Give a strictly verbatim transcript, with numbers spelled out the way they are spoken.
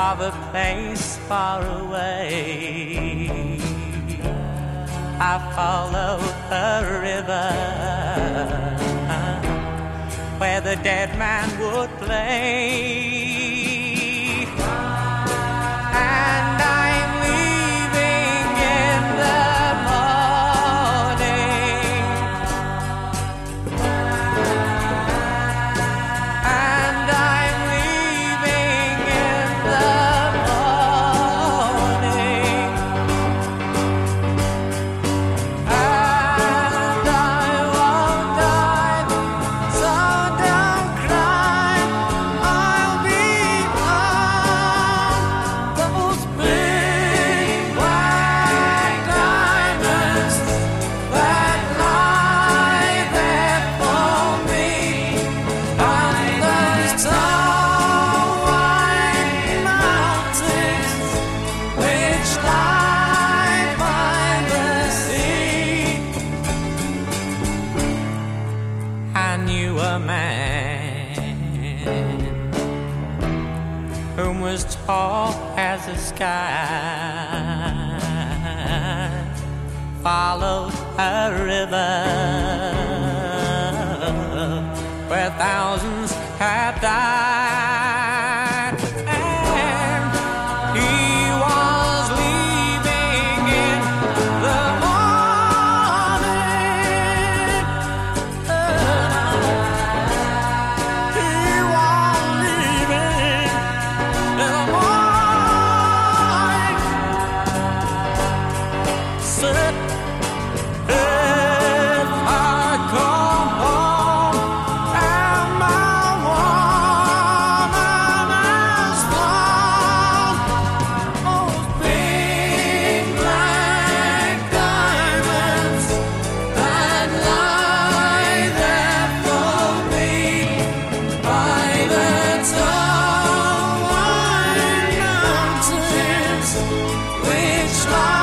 of a place far away. I followed a river where the dead man would play. And I'm leaving in the morning. And I'm leaving in the morning. And I won't die, so don't cry. I'll be on those big white diamonds that lie there for me on those tall white mountains which lie by the sea. I knew a man whom was tall as the sky, followed a river where thousands have died, and he was leaving in the morning. He was leaving in the morning. Said, if I come home and my woman is gone, those big black diamonds that lie there for me by the tall white mountains which lie